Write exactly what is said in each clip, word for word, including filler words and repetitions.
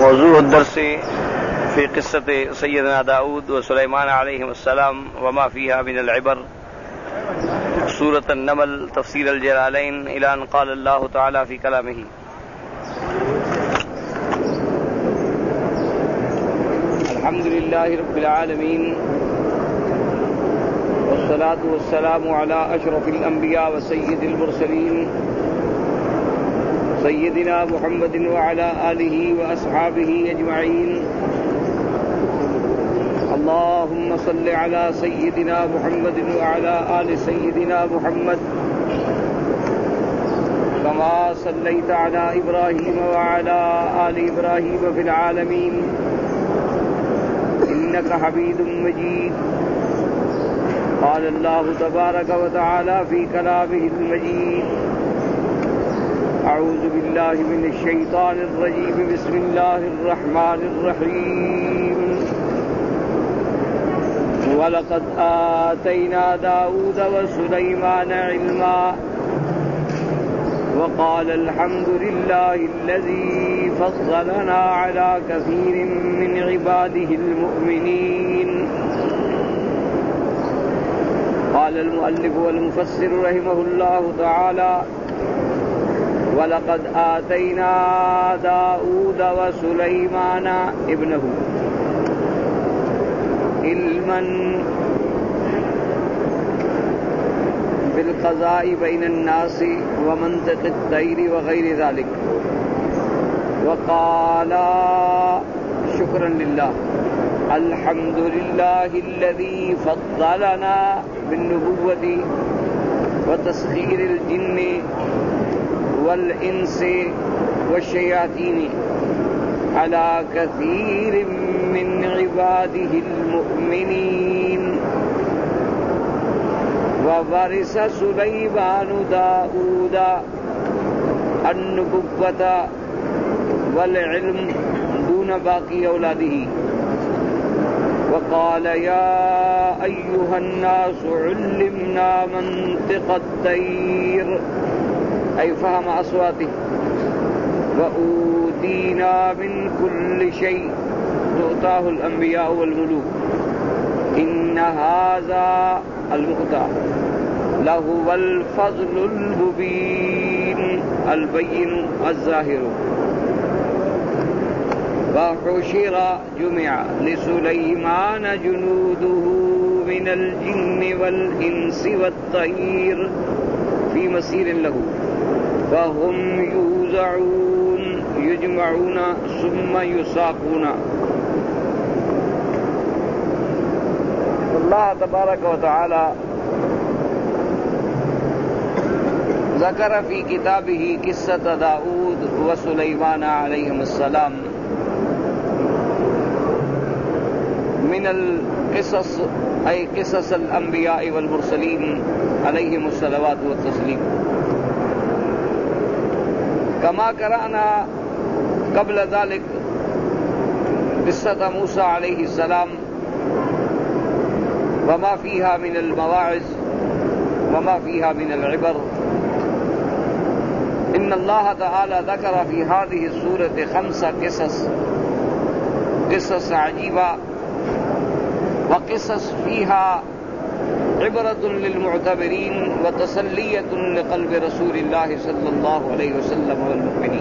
موضوع الدرس في قصة سيدنا داود وسليمان عليهم السلام وما فيها من العبر، سورة النمل، تفسير الجلالين، إلى أن قال الله تعالى في كلامه: الحمد لله رب العالمين، والصلاة والسلام على أشرف الأنبياء وسيد المرسلين سيدنا محمد وعلى آله وأصحابه أجمعين. اللهم صل على سيدنا محمد وعلى آل سيدنا محمد كما صليت على إبراهيم وعلى آل إبراهيم في العالمين إنك حميد مجيد. قال الله تبارك وتعالى في كلامه المجيد: أعوذ بالله من الشيطان الرجيم، بسم الله الرحمن الرحيم. ولقد آتينا داود وسليمان علما وقال الحمد لله الذي فضلنا على كثير من عباده المؤمنين. قال المؤلف والمفسر رحمه الله تعالى: وَلَقَدْ آتَيْنَا دَاوُودَ وَسُلَيْمَانَ ابْنَهُ عِلْمًا بِالْقَضَاءِ بَيْنَ النَّاسِ وَمَنطِقِ الطَّيْرِ وغير ذلك. وقال شكرا لله: الحمد لله الذي فضلنا بالنبوة وتسخير الجن والإنس والشياطين على كثير من عباده المؤمنين. وورث سليمان داود النبوة والعلم دون باقي أولاده. وقال: يا أيها الناس علمنا منطق الطير، أي فهم أصواته، وأوتينا من كل شيء تؤتاه الأنبياء والملوك. إن هذا المؤتى لهو الفضل المبين البين الظاهر. وحشر جمع لسليمان جنوده من الجن والإنس والطير في مسير له، فهم يوزعون يجمعون ثم يساقون. اللہ تبارک و تعالی ذکر فی کتابہ قصۃ داؤد و سلیمان علیہم السلام من القصص أي قصص الأنبياء والمرسلين عليهم الصلوات والتسليم، كما قرأنا قبل ذلك قصة موسى عليه السلام وما فيها من المواعظ وما فيها من العبر. إن الله تعالى ذكر في هذه السورة خمس قصص قصص عجيبة، وقصص فيها عبرة للمعتبرين وتسلية لقلب رسول الله صلى الله عليه وسلم والمؤمنين.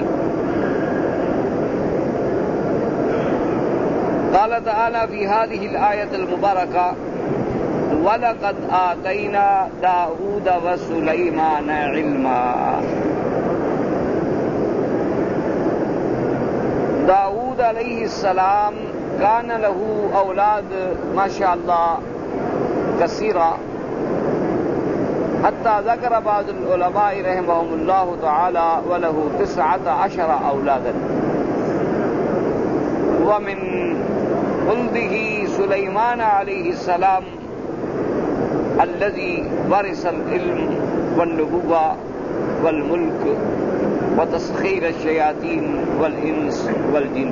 قال تعالى في هذه الآية المباركة: وَلَقَدْ آتَيْنَا دَاوُودَ وَسُلَيْمَانَ عِلْمًا. داود علیہ السلام كان له أولاد ما شاء الله كثيرا، حتى ذكر بعض العلماء رحمهم الله تعالى وله تسعة عشر أولادا. ومن ولده سليمان عليه السلام الذي ورث العلم والنبوة والملك وتسخير الشياطين والإنس والجن.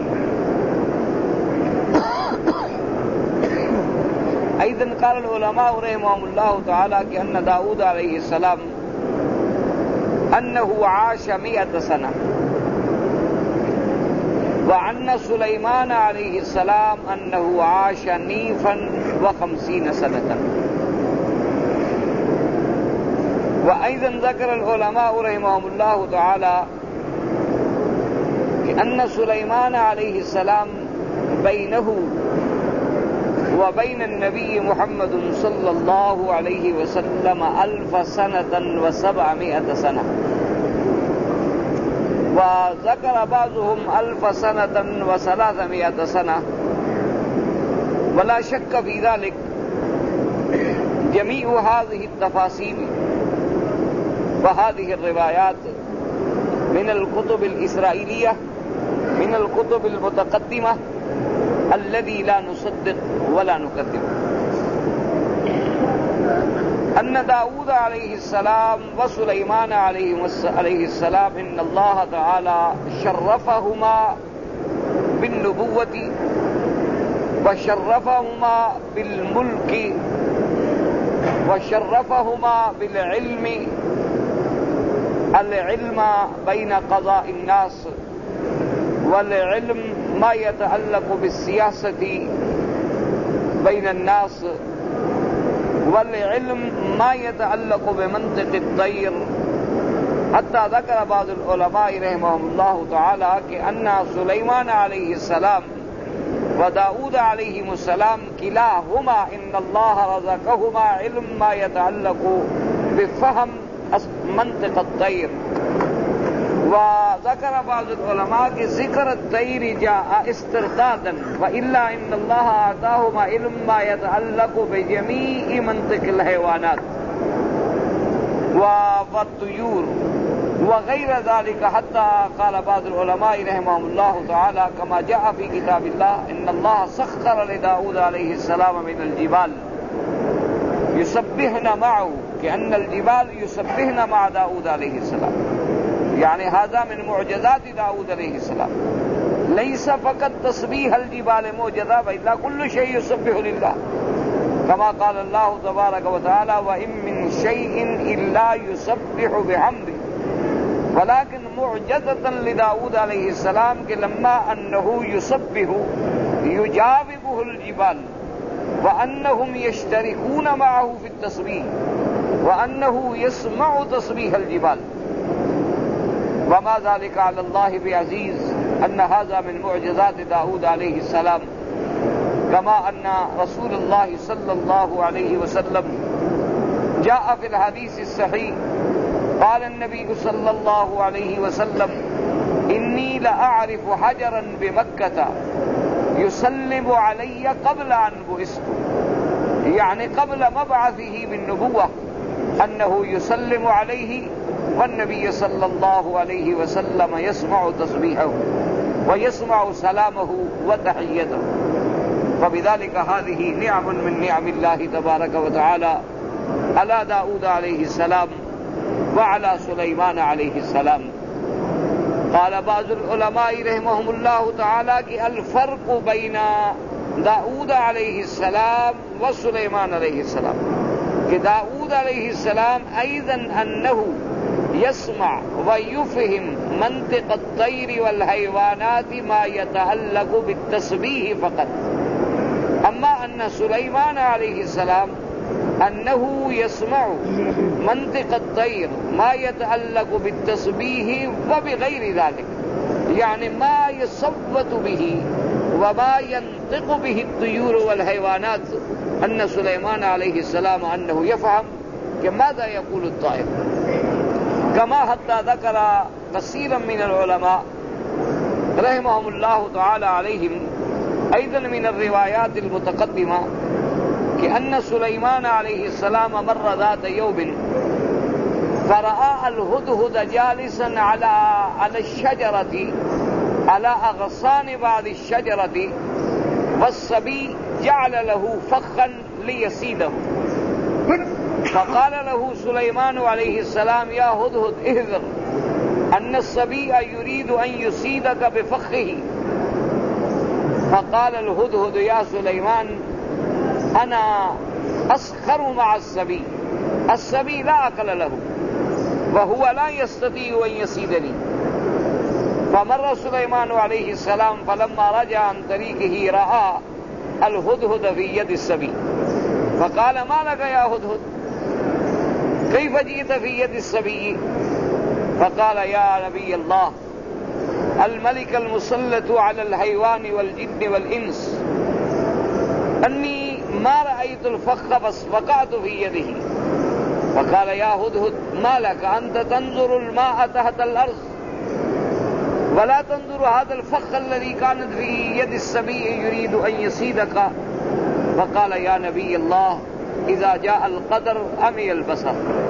أيضا قال العلماء رحمهم الله تعالى كأن داود عليه السلام أنه عاش مئة سنة وعن سليمان عليه السلام أنه عاش نيفا وخمسين سنة. وأيضا ذكر العلماء رحمهم الله تعالى أن سليمان عليه السلام بينه وبين النبي محمد صلى الله عليه وسلم ألف سنة وسبعمائة سنة، وذكر بعضهم ألف سنة وثلاثمائة سنة، ولا شك في ذلك. جميع هذه التفاصيل وهذه الروايات من الكتب الإسرائيلية، من الكتب المتقدمة الذي لا نصدق ولا نكذب. أن داود عليه السلام وسليمان عليه السلام إن الله تعالى شرفهما بالنبوة وشرفهما بالملك وشرفهما بالعلم، العلم بين قضاء الناس، والعلم ما يتعلق بالسياسة بين الناس، والعلم ما يتعلق بمنطق الطير. حتى ذكر بعض العلماء رحمهم الله تعالى كأن سليمان عليه السلام وداود عليهم السلام كلاهما إن الله رزقهما علم ما يتعلق بفهم منطق الطير. وذكر بعض العلماء کہ ذکر الطير جاء استردادا، وإلا إن الله أعطاهما علم ما يتعلق بجميع منطق الحيوانات والطيور وغير ذلك. حتى قال بعض العلماء رحمهم الله تعالى كما جاء في كتاب الله إن الله سخر لداود عليه السلام من الجبال يسبحن معه، كأن الجبال يسبحن مع داود عليه السلام، يعني هذا من معجزات داود عليه السلام. ليس فقط تسبيح الجبال معجزة، بل كل شيء يسبح لله، كما قال الله تبارك وتعالى وإن من شيء إلا يسبح بحمده. ولكن معجزة لداود عليه السلام کہ لما أنه يسبح يجاوبه الجبال، وأنهم يشتركون معه في التسبيح، وأنه يسمع تسبيح الجبال. وما ذلك على الله بعزيز. أن هذا من معجزات داود عليه السلام، كما أن رسول الله صلى الله عليه وسلم جاء في الحديث الصحيح قال النبي صلى الله عليه وسلم إني لأعرف حجرا بمكة يسلم علي قبل أن بعثت، يعني قبل مبعثه بالنبوة أنه يسلم عليه، والنبي صلى الله عليه وسلم يسمع تسبيحه ويسمع سلامه وتحيته. فبذلك هذه نعم من نعم الله تبارك وتعالى على داود عليه السلام وعلى سليمان عليه السلام. قال بعض العلماء رحمهم الله تعالى کہ الفرق بين داود عليه السلام وسليمان عليه السلام کہ داود عليه السلام أيضا أنه يسمع ويفهم منطق الطير والحيوانات ما يتعلق بالتسبيح فقط. أما أن سليمان عليه السلام أنه يسمع منطق الطير ما يتعلق بالتسبيح وبغير ذلك، يعني ما يصوت به وما ينطق به الطيور والحيوانات. أن سليمان عليه السلام أنه يفهم ماذا يقول الطائر، كما حتى ذكر كثيرا من العلماء رحمهم الله تعالى عليهم أيضا من الروايات المتقدمة كأن سليمان عليه السلام مر ذات يوم فرأى الهدهد جالسا على على الشجرة على أغصان بعض الشجرة، والصبي جعل له فخا ليصيده. فقال له سليمان عليه السلام يا هدهد احذر أن الصبي يريد أن يصيدك بفخه. فقال الهدهد يا سليمان أنا أسخر مع الصبي، الصبي لا عقل له وهو لا يستطيع أن يصيدني. فمر سليمان عليه السلام فلما رجع عن طريقه رأى الهدهد في يد السبي فقال ما لك يا هدهد كيف جئت في يد السبي؟ فقال يا نبي الله الملك المسلط على الحيوان والجن والإنس أني ما رأيت الفخ بس وقعت في يده. فقال يا هدهد ما لك أنت تنظر الماء تحت الأرض ولا تنظر هذا الفخ الذي كانت في يد السبي يريد أن يصيدك؟ فقال يا نبي الله إذا جاء القدر أمي البصر.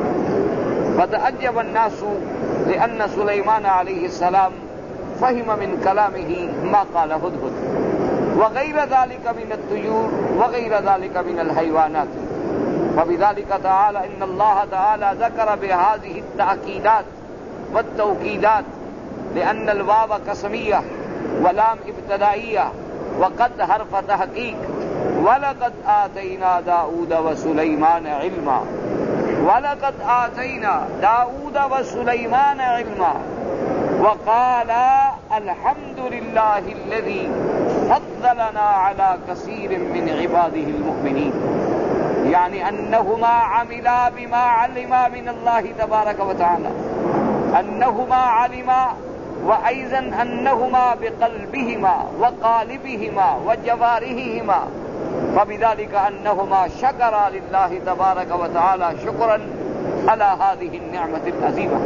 فتعجب الناس لأن سليمان عليه السلام فهم من كلامه ما قال هدهد وغير ذلك من الطيور وغير ذلك من الحيوانات. وبذلك تعالى إن الله تعالى ذكر بهذه التأكيدات والتوكيدات لأن الواو قسمية ولام ابتدائية وقد حرف تحقيق. ولقد آتينا داود وسليمان علما ولقد آتينا داود وسليمان علما وقال الحمد لله الذي فضلنا على كثير من عباده المؤمنين، يعني أنهما عملا بما علما من الله تبارك وتعالى، أنهما علما وأيضا أنهما بقلبهما وقالبهما وجوارحهما، فبذلك أنهما شكرا لله تبارك وتعالى شكرا على هذه النعمة العظيمة.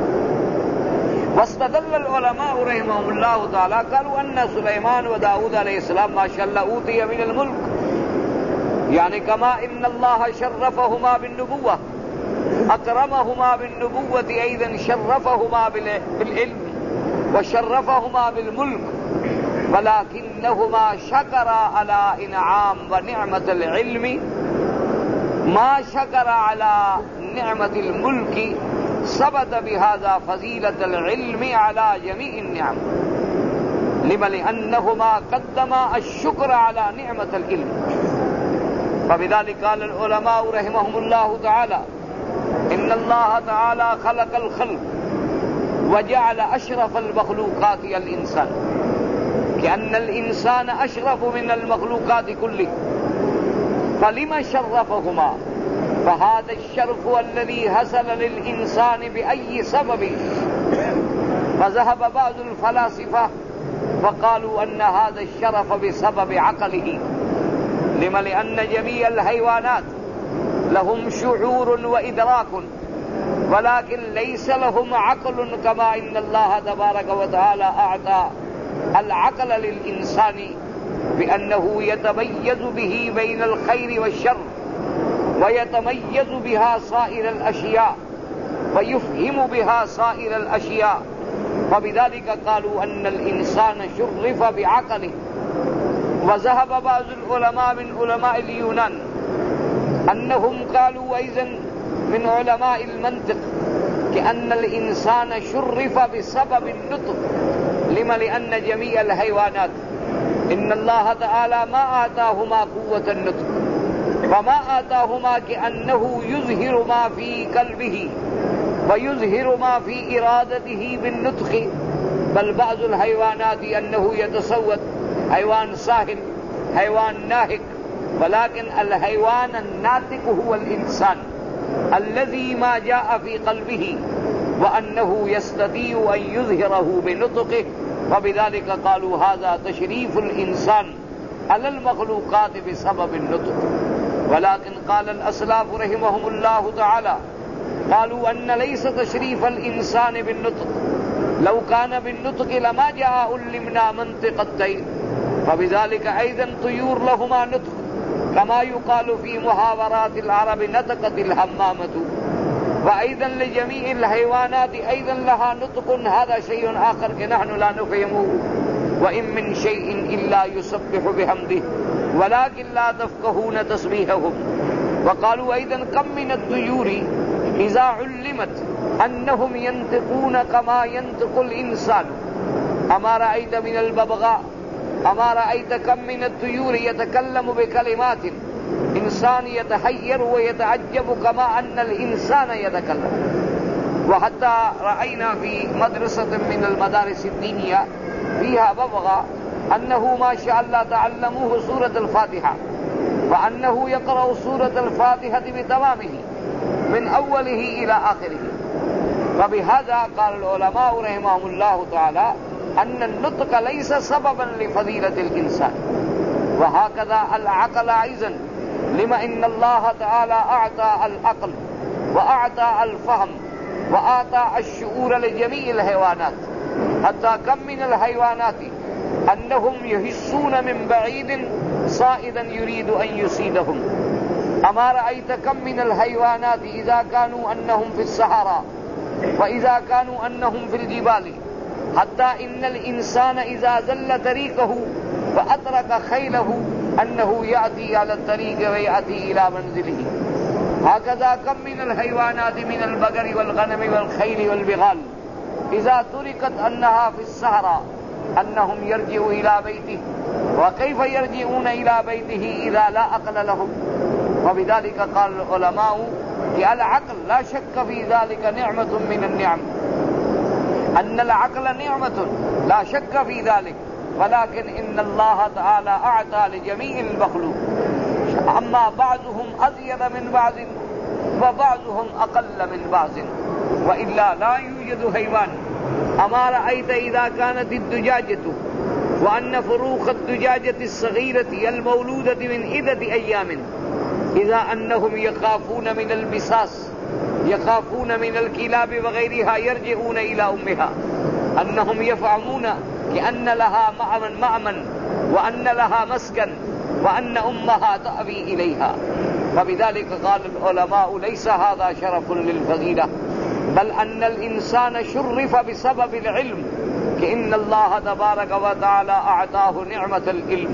واستدل العلماء رحمهم الله تعالى قالوا أن سليمان وداود عليه السلام ما شاء الله أوتي من الملك، يعني كما إن الله شرفهما بالنبوة أكرمهما بالنبوة أيضا شرفهما بالعلم وشرفهما بالملك، ولكنهما شكرا على إنعام ونعمة العلم ما شكر على نعمة الملك. ثبت بهذا فضيلة العلم على جميع النعم، لما لأنهما قدما الشكر على نعمة العلم. فبذلك قال العلماء رحمهم الله تعالى إن الله تعالى خلق الخلق وجعل أشرف المخلوقات الإنسان، كأن الإنسان أشرف من المخلوقات كله، فلما شرفهما؟ فهذا الشرف الذي حصل للإنسان بأي سبب؟ فذهب بعض الفلاسفة فقالوا أن هذا الشرف بسبب عقله، لما لأن جميع الحيوانات لهم شعور وإدراك ولكن ليس لهم عقل، كما إن الله تبارك وتعالى أعطى العقل للإنسان بأنه يتميز به بين الخير والشر ويتميز بها سائر الأشياء ويفهم بها سائر الأشياء. فبذلك قالوا أن الإنسان شرف بعقله. وذهب بعض العلماء من علماء اليونان أنهم قالوا أيضا من علماء المنطق كأن الإنسان شرف بسبب النطق، لما لأن جميع الحيوانات إن الله تعالى ما آتاهما قوة النطق وما آتاهما كأنه يظهر ما في قلبه ويظهر ما في إرادته بالنطق، بل بعض الحيوانات أنه يتصوت حيوان ساهل حيوان ناهك، ولكن الحيوان الناطق هو الإنسان الذي ما جاء في قلبه وأنه يستطيع أن يظهره بنطقه. وبذلك قالوا هذا تشريف الإنسان على المخلوقات بسبب النطق. ولكن قال الأسلاف رحمهم الله تعالى قالوا أن ليس تشريف الإنسان بالنطق، لو كان بالنطق لما جاء علمنا منطق الطير، فبذلك أيضا طيور لهما نطق، كما يقال في محاورات العرب نطقت الحمامة. وأيضا لجميع الحيوانات أيضا لها نطق، هذا شيء آخر نحن لا نفهمه. وإن من شيء إلا يسبح بحمده ولكن لا تفقهون تسبيحهم. وقالوا أيضا كم من الطيور إذا علمت أنهم ينطقون كما ينطق الإنسان، أما رأيت من الببغاء أما رأيت كم من الطيور يتكلم بكلمات إنسان يتحير ويتعجب كما أن الإنسان يتكلم. وحتى رأينا في مدرسة من المدارس الدينية فيها ببغى أنه ما شاء الله تعلموه سورة الفاتحة، وأنه يقرأ سورة الفاتحة بتمامه من أوله إلى آخره. فبهذا قال العلماء رحمهم الله تعالى أن النطق ليس سببا لفضيلة الإنسان. وهكذا العقل أيضا، لما إن الله تعالى أعطى العقل وأعطى الفهم وأعطى الشعور لجميع الحيوانات، حتى كم من الحيوانات أنهم يحسون من بعيد صائدا يريد أن يصيدهم. أما رأيت كم من الحيوانات إذا كانوا أنهم في الصحراء وإذا كانوا أنهم في الجبال، حتى إن الإنسان إذا زل طريقه فأترك خيله أنه يأتي على الطريق ويأتي إلى منزله. هكذا كم من الحيوانات من البقر والغنم والخيل والبغال إذا تركت أنها في الصحراء أنهم يرجعوا إلى بيته. وكيف يرجعون إلى بيته إذا لا عقل لهم؟ وبذلك قال العلماء العقل لا شك في ذلك نعمة من النعم، أن العقل نعمة لا شك في ذلك، ولكن إن الله تعالى أعطى لجميع المخلوق، أما بعضهم أزيد من بعض وبعضهم أقل من بعض، وإلا لا يوجد حيوان. أما رأيت إذا كانت الدجاجة وأن فروخ الدجاجة الصغيرة المولودة من عدة أيام إذا أنهم يخافون من البساس، يخافون من الكلاب وغيرها، يرجعون إلى أمها، أنهم يفهمون كأن لها مأمن مأمن وأن لها مسكن وأن أمها تأوي إليها. فبذلك قال العلماء ليس هذا شرف للفضيلة، بل أن الإنسان شرف بسبب العلم، كأن الله تبارك وتعالى أعطاه نعمة العلم.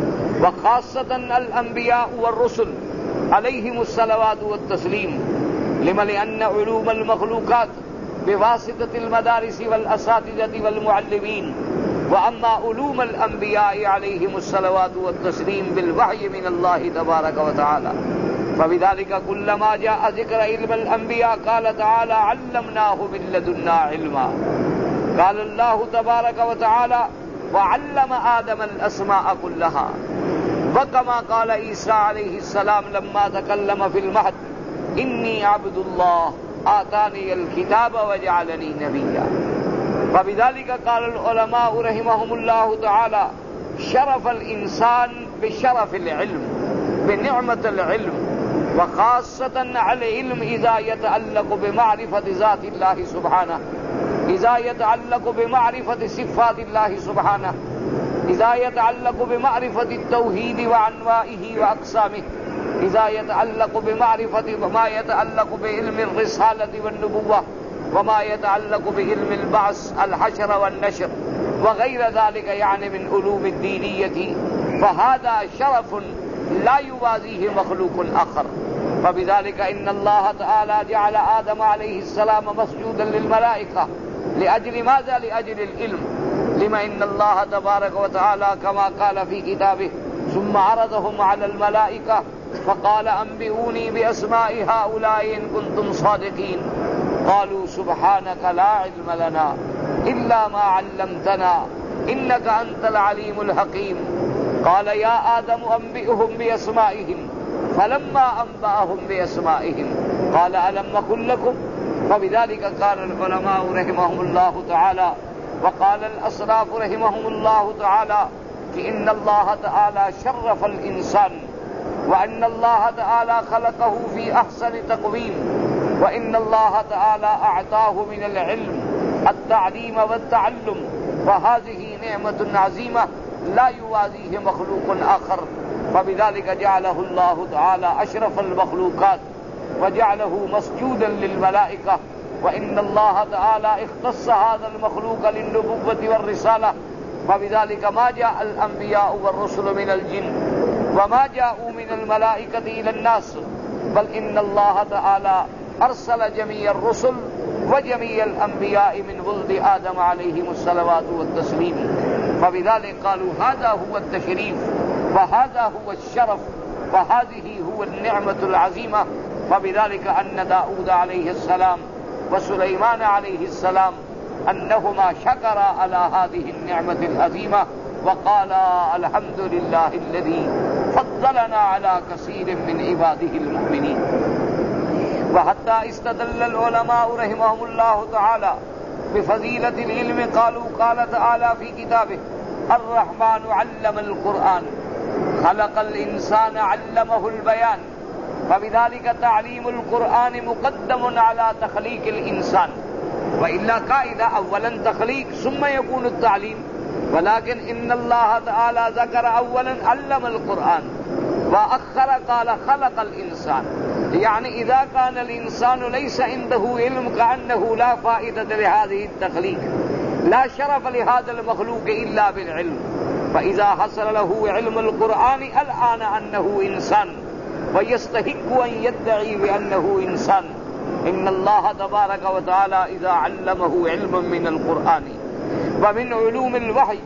وخاصة الأنبياء والرسل عليهم الصلوات والتسليم، لما لأن علوم المخلوقات بواسطة المدارس والأساتذة والمعلمين، وأما علوم الأنبياء عليهم الصلوات والتسليم بالوحي من الله تبارك وتعالى. فبذلك كلما جاء ذكر علم الأنبياء قال تعالى علمناه من لدنا علما. قال الله تبارك وتعالى وعلم آدم الأسماء كلها. وكما قال عيسى عليه السلام لما تكلم في المهد إني عبد الله آتاني الكتاب وجعلني نبيا. فبذلك قال العلماء رحمهم الله تعالى شرف الإنسان بشرف العلم، بنعمة العلم، وخاصة العلم إذا يتعلق بمعرفة ذات الله سبحانه، إذا يتعلق بمعرفة صفات الله سبحانه، إذا يتعلق بمعرفة التوحيد وأنواعه وأقسامه، إذا يتعلق بمعرفة ما يتعلق بعلم الرسالة والنبوة، وما يتعلق بعلم البعث الحشر والنشر وغير ذلك، يعني من علوم الدينية، فهذا شرف لا يوازيه مخلوق آخر. فبذلك إن الله تعالى جعل آدم عليه السلام مسجودا للملائكة لأجل ماذا؟ لأجل العلم. لما إن الله تبارك وتعالى كما قال في كتابه ثم عرضهم على الملائكة فقال أنبئوني بأسماء هؤلاء إن كنتم صادقين، قالوا سبحانك لا علم لنا إلا ما علمتنا إنك أنت العليم الحكيم. قال يا آدم أنبئهم بأسمائهم، فلما أنبأهم بأسمائهم قال ألم أقل لكم؟ فبذلك قال العلماء رحمهم الله تعالى وقال الأسلاف رحمهم الله تعالى إن الله تعالى شرف الإنسان، وأن الله تعالى خلقه في أحسن تقويم، وإن الله تعالى أعطاه من العلم التعليم والتعلم، وهذه نعمة عظيمة لا يوازيه مخلوق آخر. فبذلك جعله الله تعالى أشرف المخلوقات وجعله مسجودا للملائكة. وإن الله تعالى اختص هذا المخلوق للنبوة والرسالة، فبذلك ما جاء الأنبياء والرسل من الجن وما جاءوا من الملائكة إلى الناس، بل إن الله تعالى أرسل جميع الرسل وجميع الأنبياء من ولد آدم عليهم الصلوات والتسليم. فبذلك قالوا هذا هو التشريف وهذا هو الشرف وهذه هو النعمة العظيمة. فبذلك أن داود عليه السلام وسليمان عليه السلام أنهما شكرا على هذه النعمة العظيمة وقالا الحمد لله الذي فضلنا على كثير من عباده المؤمنين. وحتى استدل العلماء رحمهم الله تعالى بفضيلة العلم قالوا قال تعالى في كتابه الرحمن علم القرآن خلق الإنسان علمه البيان، فبذلك تعليم القرآن مقدم على تخليق الإنسان، وإلا قائدة أولا تخليق ثم يكون التعليم، ولكن إن الله تعالى ذكر أولا علم القرآن وأخر قال خلق الإنسان. يعني إذا كان الإنسان ليس عنده علم كأنه لا فائدة لهذه التخليق، لا شرف لهذا المخلوق إلا بالعلم. فإذا حصل له علم القرآن الآن أنه إنسان ويستحق أن يدعي بأنه إنسان. إن الله تبارك وتعالى إذا علمه علما من القرآن ومن علوم الوحي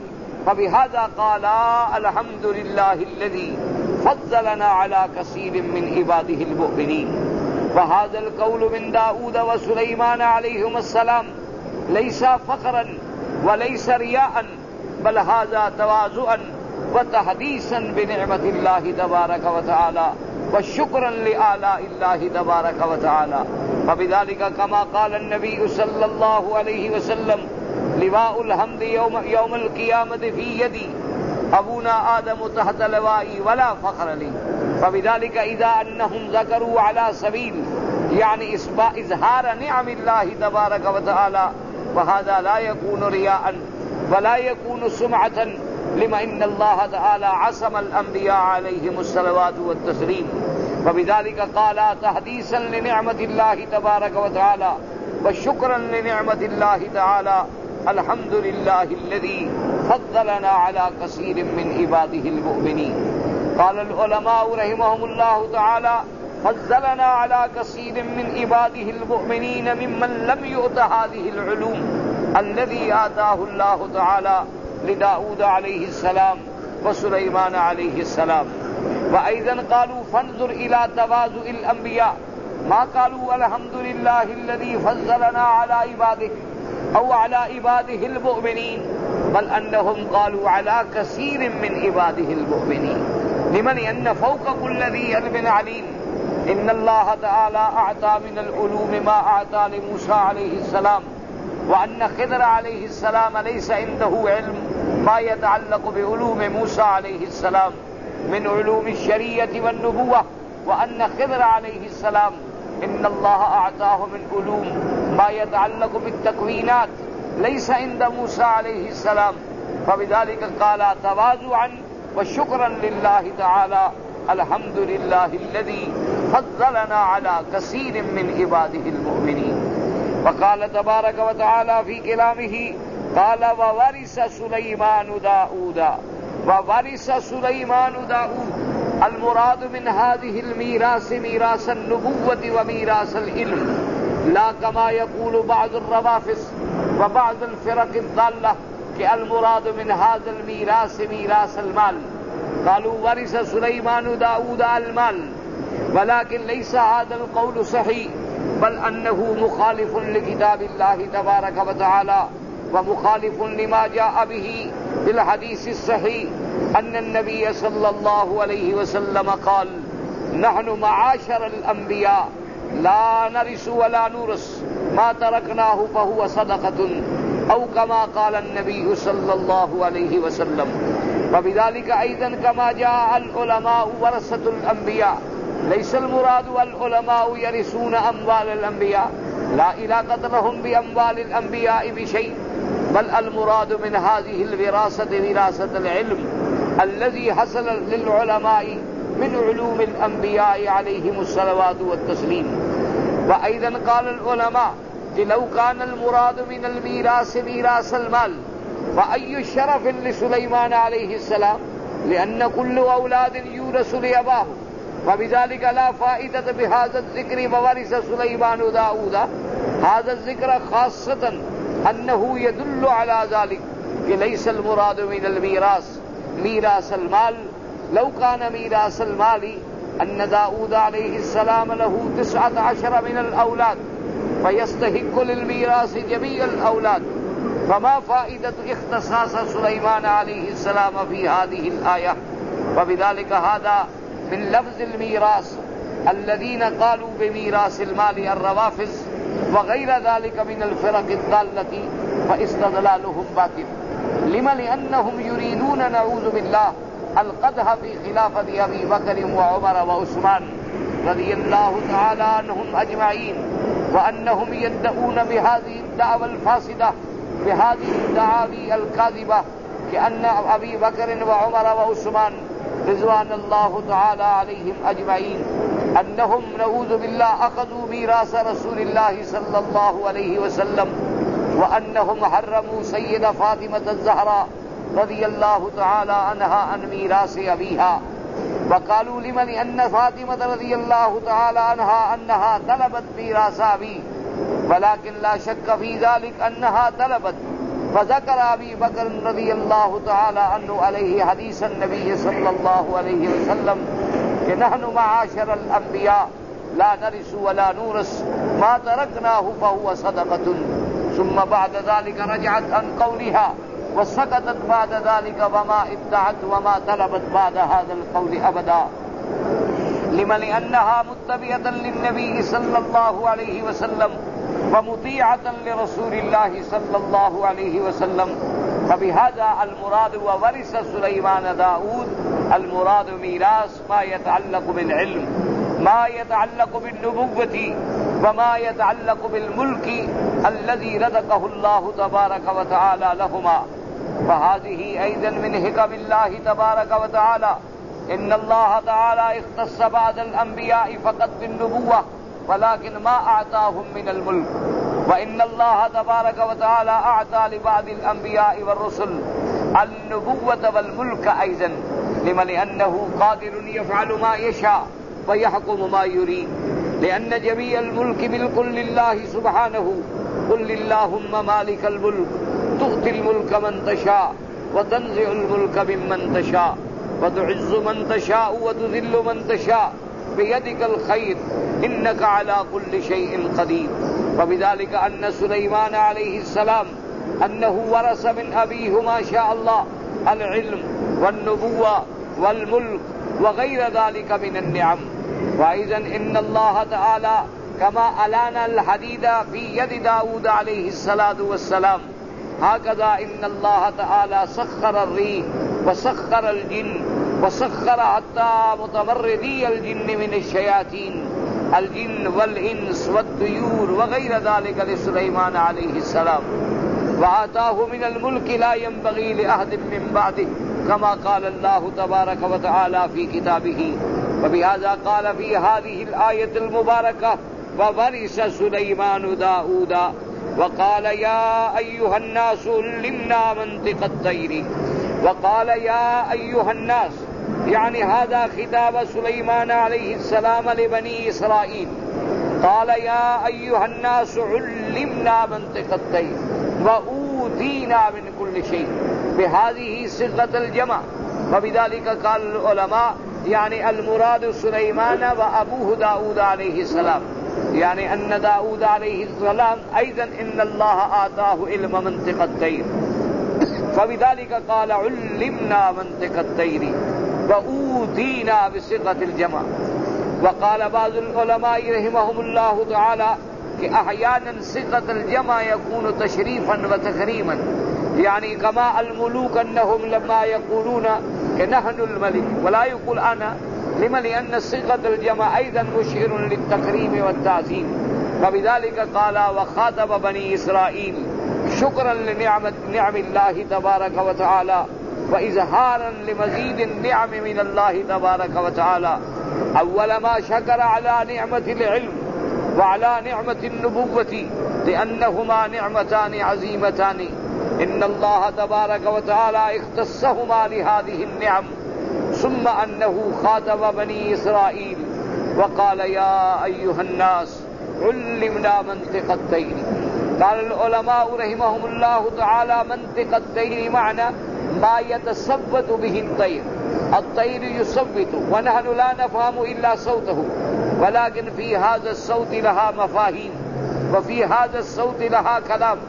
فبهذا قال الحمد لله الذي فضلنا على كثير من عباده المؤمنين. وهذا القول من داود وسليمان عليهما السلام ليس فخرا وليس رياء، بل هذا تواضعا وتحديثا بنعمة الله تبارك وتعالى وشكرا لآلاء الله تبارك وتعالى. فبذلك كما قال النبي صلى الله عليه وسلم لواء الحمد يوم, يوم القيامة في يدي أبونا آدم تحت لوائي ولا فخر لي. فبذلك إذا أنهم ذكروا على سبيل يعني إظهار نعم الله تبارك وتعالى، وهذا لا يكون رياء ولا يكون سمعة، لما إن الله تعالى عصم الأنبياء عليهم الصلوات والتسليم. فبذلك قال تحديثا لنعمة الله تبارك وتعالى وشكرا لنعمة الله تعالى الحمد لله الذي فضلنا على كثير من عباده المؤمنين. قال العلماء رحمهم الله تعالى فضلنا على كثير من عباده المؤمنين ممن لم يؤت هذه العلوم الذي آتاه الله تعالى لداود عليه السلام وسليمان عليه السلام. وأيضا قالوا فانظر إلى تواضع الأنبياء، ما قالوا الحمد لله الذي فضلنا على عباده أو على عباده المؤمنين، بل أنهم قالوا على كثير من عباده المؤمنين، لمن أن فوق كل ذي علم عليم. إن الله تعالى أعطى من العلوم ما أعطى لموسى عليه السلام، وأن خضر عليه السلام ليس عنده علم ما يتعلق بعلوم موسى عليه السلام من علوم الشريعة والنبوة، وأن خضر عليه السلام إن الله أعطاه من علوم ما يتعلق بالتكوينات ليس عند موسى عليه السلام. فبذلك قال تواضعا وشكرا لله تعالى الحمد لله الذي فضلنا على كثير من عباده المؤمنين. وقال تبارك وتعالى في كلامه قال وورث سليمان داود. وورث سليمان داود المراد من هذه الميراث ميراث النبوة وميراث العلم، لا كما يقول بعض الروافض وبعض الفرق الضالة المراد من هذا الميراث ميراث المال. قالوا ورث سليمان داود المال، ولكن ليس هذا القول صحيح، بل أنه مخالف لكتاب الله تبارك وتعالى ومخالف لما جاء به في الحديث الصحيح أن النبي صلى الله عليه وسلم قال نحن معاشر الأنبياء لا نرث ولا نورث ما تركناه فهو صدقة، أو كما قال النبي صلى الله عليه وسلم. وبذلك أيضا كما جاء العلماء ورثة الأنبياء، ليس المراد والعلماء يرثون أموال الأنبياء، لا علاقة لهم بأموال الأنبياء بشيء، بل المراد من هذه الوراثة وراثة العلم الذي حصل للعلماء من علوم الأنبياء عليهم الصلوات والتسليم. وأيضا قال العلماء لو كان المراد من الميراث ميراث المال فأي شرف لسليمان عليه السلام، لأن كل أولاد يورث لأباه، فبذلك لا فائدة بهذا الذكر وورث سليمان داود. هذا الذكر خاصة أنه يدل على ذلك ليس المراد من الميراث ميراث المال. لو كان ميراث المال أن داود عليه السلام له تسعة عشر من الأولاد فيستحق للميراث جميع الأولاد، فما فائدة اختصاص سليمان عليه السلام في هذه الآية؟ وبذلك هذا من لفظ الميراث الذين قالوا بميراث المال الروافض وغير ذلك من الفرق الضالة فاستدلالهم باطل. لما؟ لأنهم يريدون نعوذ بالله القدح في خلافة أبي بكر وعمر وعثمان رضي الله تعالى عنهم أجمعين، وأنهم يدعون بهذه الدعوة الفاسدة بهذه الدعاوي الكاذبة كأن أبي بكر وعمر وعثمان رضوان الله تعالى عليهم أجمعين أنهم نعوذ بالله أخذوا ميراث رسول الله صلى الله عليه وسلم، وأنهم حرموا سيدة فاطمة الزهراء رضي الله تعالى عنها عن ميراث أبيها. وقالوا لمن أن فاطمة رضي الله تعالى عنها أنها طلبت ميراث أبي، ولكن لا شك في ذلك أنها طلبت. فذكر أبي بكر رضي الله تعالى عنه عليه حديث النبي صلى الله عليه وسلم کہ نحن معاشر الأنبياء لا نرث ولا نورث ما تركناه فهو صدقة. ثم بعد ذلك رجعت عن قولها وسكتت بعد ذلك وما ادعت وما طلبت بعد هذا القول أبدا. لما؟ لأنها متبعة للنبي صلى الله عليه وسلم ومطيعة لرسول الله صلى الله عليه وسلم. فبهذا المراد وورث سليمان داود المراد ميراث ما يتعلق بالعلم، ما يتعلق بالنبوة، وما يتعلق بالملك الذي رزقه الله تبارك وتعالى لهما. فهذه أيضا من حكم الله تبارك وتعالى. إن الله تعالى اختص بعض الأنبياء فقط بالنبوة ولكن ما أعطاهم من الملك، وإن الله تبارك وتعالى أعطى لبعض الأنبياء والرسل النبوة والملك أيضا. لما؟ لأنه قادر يفعل ما يشاء ويحكم ما يريد، لأن جميع الملك ملك لله سبحانه. قل اللهم مالك الملك تؤتي الملك من تشاء وتنزع الملك ممن تشاء وتعز من تشاء وتذل من تشاء بيدك الخير إنك على كل شيء قدير. وبذلك أن سليمان عليه السلام أنه ورث من أبيه ما شاء الله العلم والنبوة والملك وغير ذلك من النعم. وأيضا إن الله تعالى كما ألان الحديد في يد داود عليه الصلاة والسلام هكذا إن الله تعالى سخر الريح وسخر الجن وسخر حتى متمردي الجن من الشياطين الجن والإنس والطيور وغير ذلك لسليمان عليه السلام، وآتاه من الملك لا ينبغي لأحد من بعده كما قال الله تبارك وتعالى في كتابه. وبهذا قال في هذه الآية المباركة وورث سليمان داود وقال يا أيها الناس علمنا منطق الطير. وقال يا أيها الناس يعني هذا خطاب سليمان عليه السلام لبني إسرائيل. قال يا أيها الناس علمنا منطق الطير وأوتينا من كل شيء بهذه صيغة الجمع. وبذلك قال العلماء يعني المراد سليمان وأبوه داود عليه السلام، يعني أن داود عليه السلام أيضا إن الله آتاه علم منطق الطير، فبذلك قال علمنا منطق الطير وأوتينا بصيغة الجمع. وقال بعض العلماء رحمهم الله تعالى کہ احيانا صيغة الجمع يكون تشريفا وتكريما، يعني كما الملوك أنهم لما يقولون نحن الملك ولا يقول أنا. لما؟ لأن صيغة الجمع أيضا مشير للتكريم والتعظيم. وبذلك قال وخاطب بني إسرائيل شكرا لنعمة نعم الله تبارك وتعالى وإظهارا لمزيد النعم من الله تبارك وتعالى. أول ما شكر على نعمة العلم وعلى نعمة النبوة لأنهما نعمتان عظيمتان إن الله تبارك وتعالى اختصهما لهذه النعم. ثم أنه خاطب بني إسرائيل وقال يا أيها الناس علمنا منطق الطير. قال العلماء رحمهم الله تعالى منطق الطير معنى ما يتثبت به الطير. الطير يثبت ونحن لا نفهم إلا صوته، ولكن في هذا الصوت لها مفاهيم وفي هذا الصوت لها كلام.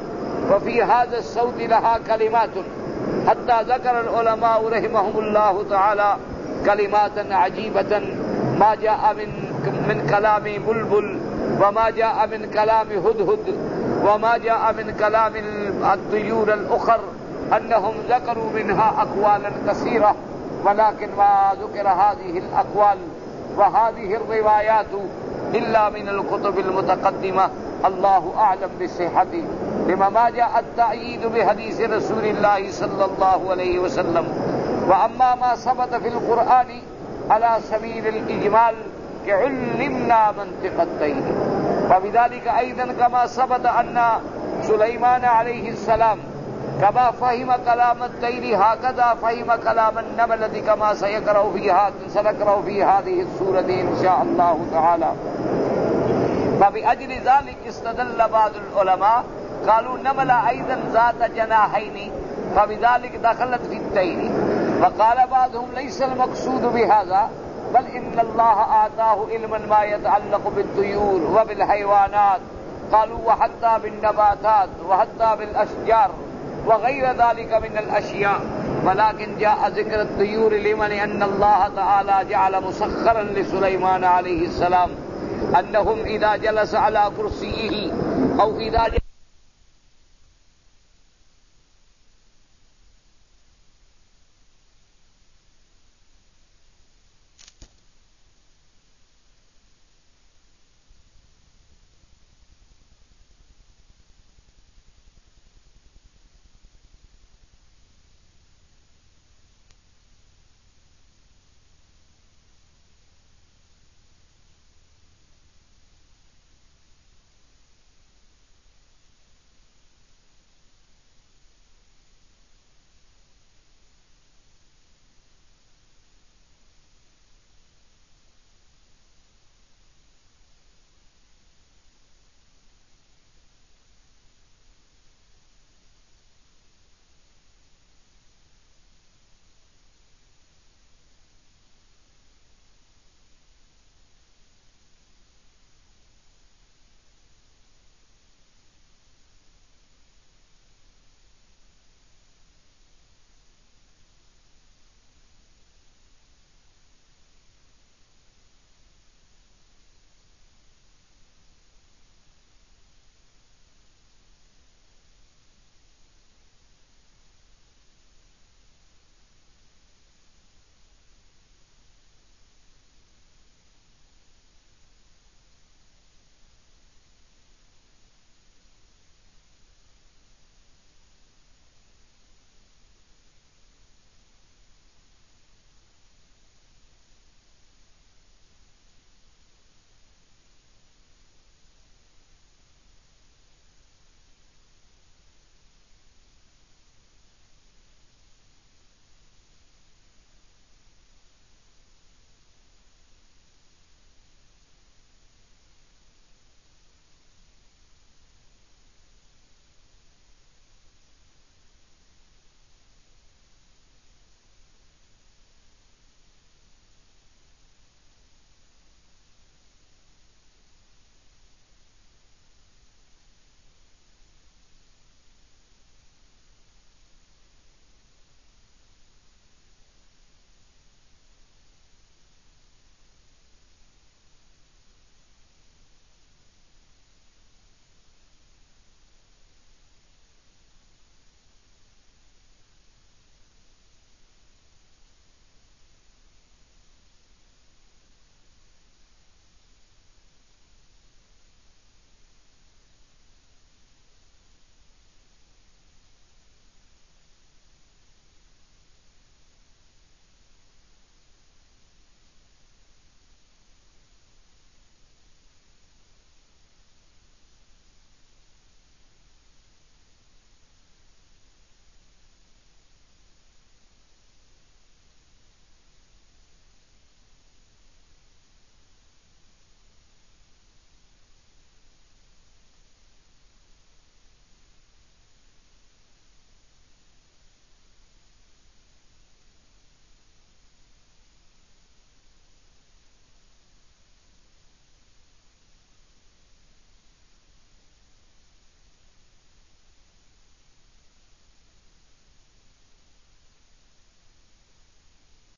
وفي هذا الصوت لها كلمات حتى ذكر العلماء رحمهم الله تعالى كلمات عجيبة ما جاء من من كلام بلبل وما جاء من كلام هدهد وما جاء من كلام الطيور الأخر أنهم ذكروا منها أقوالا كثيرة، ولكن ما ذكر هذه الأقوال وهذه الروايات إلا من الكتب المتقدمة، الله أعلم بصحته، لما ما جاء التأييد بحديث رسول الله صلى الله عليه وسلم. وأما ما ثبت في القرآن على سبيل الإجمال كعلمنا منطق الطير، وبذلك أيضا كما ثبت أن سليمان عليه السلام كما فهم كلام الطير هكذا فهم كلام النملة كما سيقرأ فيها سنقرأ في هذه السورة إن شاء الله تعالى. فبأجل ذلك استدل بعض العلماء قالوا النملة أيضا ذات جناحين فبذلك دخلت في الطير، وقال بعضهم ليس المقصود بهذا بل إن الله آتاه علما ما يتعلق بالطيور وبالحيوانات، قالوا وحتى بالنباتات وحتى بالأشجار وغير ذلك من الأشياء، ولكن جاء ذكر الطيور لمن أن الله تعالى جعل مسخرا لسليمان عليه السلام أنهم إذا جلس على كرسيه أو إذا